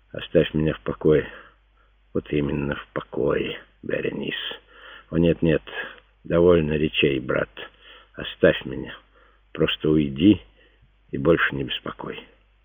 Оставь меня в покое. Вот именно в покое, Беренис. О, нет, довольно речей, брат. Оставь меня. Просто уйди и больше не беспокой.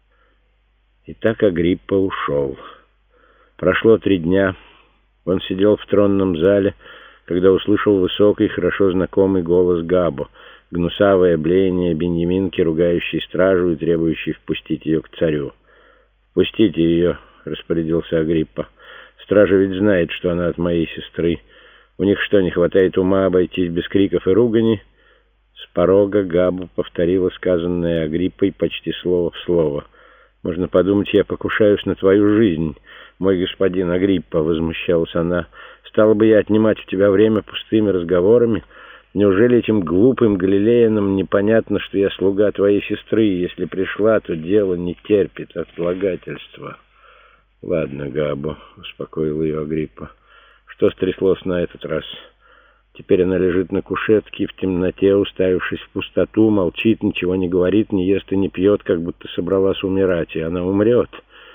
И так Агриппа ушел. Прошло 3 дня. Он сидел в тронном зале, когда услышал высокий, хорошо знакомый голос Габо, гнусавое блеяние Беньяминки, ругающей стражу и требующей впустить ее к царю. «Впустите ее», — распорядился Агриппа. «Стража ведь знает, что она от моей сестры. У них что, не хватает ума обойтись без криков и ругани?» С порога Габо повторила сказанное Агриппой почти слово в слово. «Можно подумать, я покушаюсь на твою жизнь, мой господин Агриппа», — возмущалась она. «Стала бы я отнимать у тебя время пустыми разговорами? Неужели этим глупым галилеянам непонятно, что я слуга твоей сестры, и если пришла, то дело не терпит отлагательства?» «Ладно, Габо», — успокоил ее Агриппа. «Что стряслось на этот раз?» Теперь она лежит на кушетке в темноте, уставившись в пустоту, молчит, ничего не говорит, не ест и не пьет, как будто собралась умирать, и она умрет.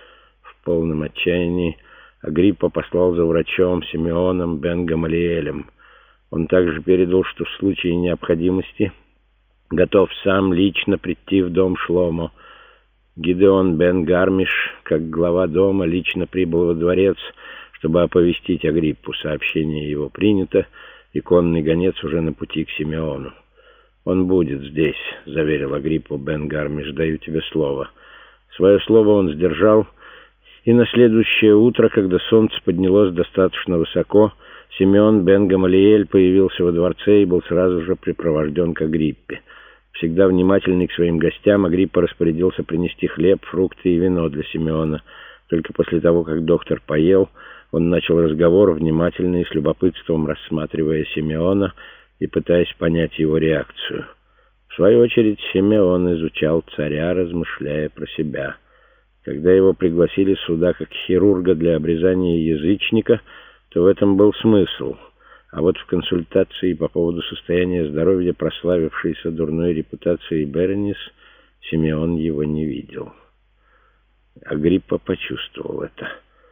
В полном отчаянии Агриппа послал за врачом Симеоном бен Гамалиэлем. Он также передал, что в случае необходимости готов сам лично прийти в дом Шломо. Гидеон бен Гармиш, как глава дома, лично прибыл во дворец, чтобы оповестить Агриппу. Сообщение его принято, и конный гонец уже на пути к Симеону. «Он будет здесь», — заверил Агриппу бен Гармиш, — «даю тебе слово». Свое слово он сдержал, и на следующее утро, когда солнце поднялось достаточно высоко, Симеон бен Гамалиэль появился во дворце и был сразу же припровожден к Агриппе. Всегда внимательный к своим гостям, Агриппа распорядился принести хлеб, фрукты и вино для Симеона. Только после того, как доктор поел, он начал разговор, внимательно и с любопытством рассматривая Симеона и пытаясь понять его реакцию. В свою очередь Симеон изучал царя, размышляя про себя. Когда его пригласили сюда как хирурга для обрезания язычника, то в этом был смысл. А вот в консультации по поводу состояния здоровья прославившейся дурной репутацией Беренис Симеон его не видел. Агриппа почувствовал это.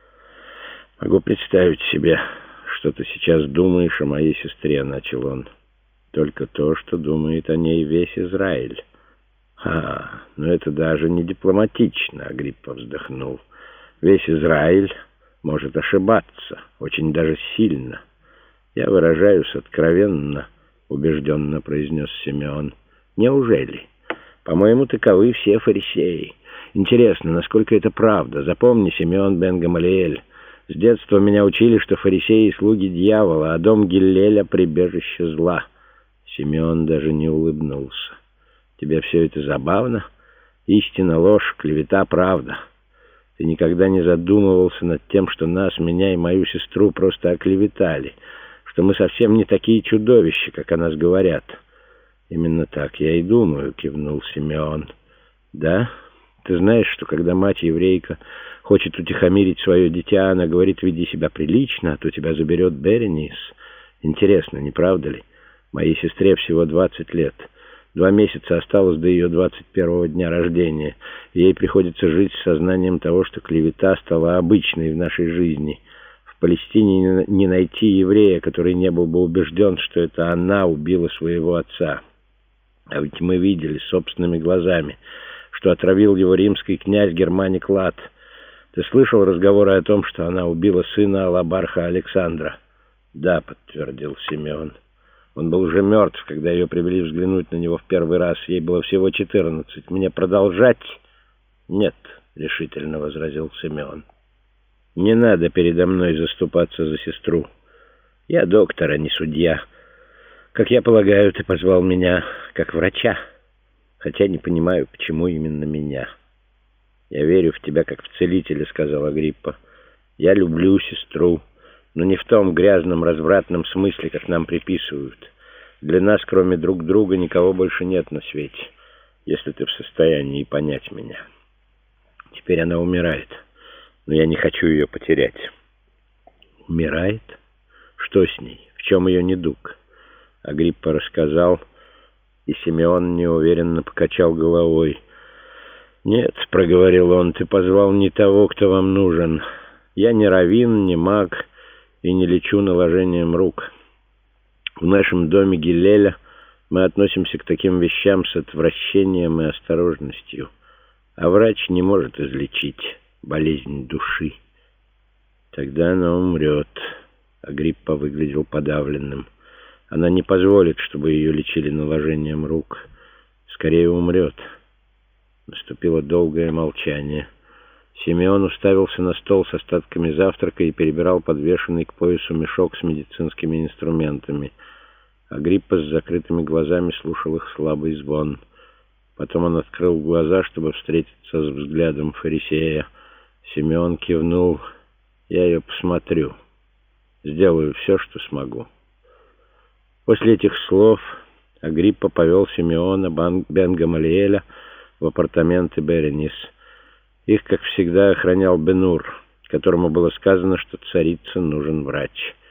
«Могу представить себе, что ты сейчас думаешь о моей сестре», — начал он. «Только то, что думает о ней весь Израиль». Но это даже не дипломатично», — Агриппа вздохнул. «Весь Израиль может ошибаться, очень даже сильно». «Я выражаюсь откровенно», — убежденно произнес Симеон. «Неужели? По-моему, таковы все фарисеи. Интересно, насколько это правда? Запомни, Симеон бен Гамалиэль, с детства меня учили, что фарисеи — слуги дьявола, а дом Гиллеля — прибежище зла». Симеон даже не улыбнулся. «Тебе все это забавно? Истина, ложь, клевета, правда. Ты никогда не задумывался над тем, что нас, меня и мою сестру просто оклеветали, что мы совсем не такие чудовища, как о нас говорят». «Именно так я и думаю», — кивнул Симеон. «Да? Ты знаешь, что когда мать-еврейка хочет утихомирить свое дитя, она говорит: веди себя прилично, а то тебя заберет Беренис. Интересно, не правда ли? Моей сестре всего 20 лет. 2 месяца осталось до ее 21-го дня рождения. Ей приходится жить с сознанием того, что клевета стала обычной в нашей жизни. В Палестине не найти еврея, который не был бы убежден, что это она убила своего отца. А ведь мы видели собственными глазами, что отравил его римский князь Германик Лат. Ты слышал разговоры о том, что она убила сына Алабарха Александра?» «Да», — подтвердил Симеон. «Он был уже мертв, когда ее привели взглянуть на него в первый раз. Ей было всего 14. Мне продолжать?» «Нет», — решительно возразил Симеон. «Не надо передо мной заступаться за сестру. Я доктор, а не судья. Как я полагаю, ты позвал меня как врача, хотя не понимаю, почему именно меня». «Я верю в тебя как в целителя», — сказал Агриппа. «Я люблю сестру, но не в том грязном, развратном смысле, как нам приписывают. Для нас, кроме друг друга, никого больше нет на свете, если ты в состоянии понять меня. Теперь она умирает, но я не хочу ее потерять». «Умирает? Что с ней? В чем ее недуг?» Агриппа рассказал, и Симеон неуверенно покачал головой. «Нет», — проговорил он, — «ты позвал не того, кто вам нужен. Я не раввин, не маг и не лечу наложением рук. В нашем доме Гилеля мы относимся к таким вещам с отвращением и осторожностью, а врач не может излечить болезнь души. Тогда она умрет». Агриппа выглядел подавленным. «Она не позволит, чтобы ее лечили наложением рук. Скорее умрет». Наступило долгое молчание. Симеон уставился на стол с остатками завтрака и перебирал подвешенный к поясу мешок с медицинскими инструментами. Агриппа с закрытыми глазами слушал их слабый звон. Потом он открыл глаза, чтобы встретиться с взглядом фарисея. Симеон кивнул. «Я ее посмотрю. Сделаю все, что смогу». После этих слов Агриппа повел Симеона бен-Гамалиэля в апартаменты Беренис. Их, как всегда, охранял Бенур, которому было сказано, что царице нужен врач.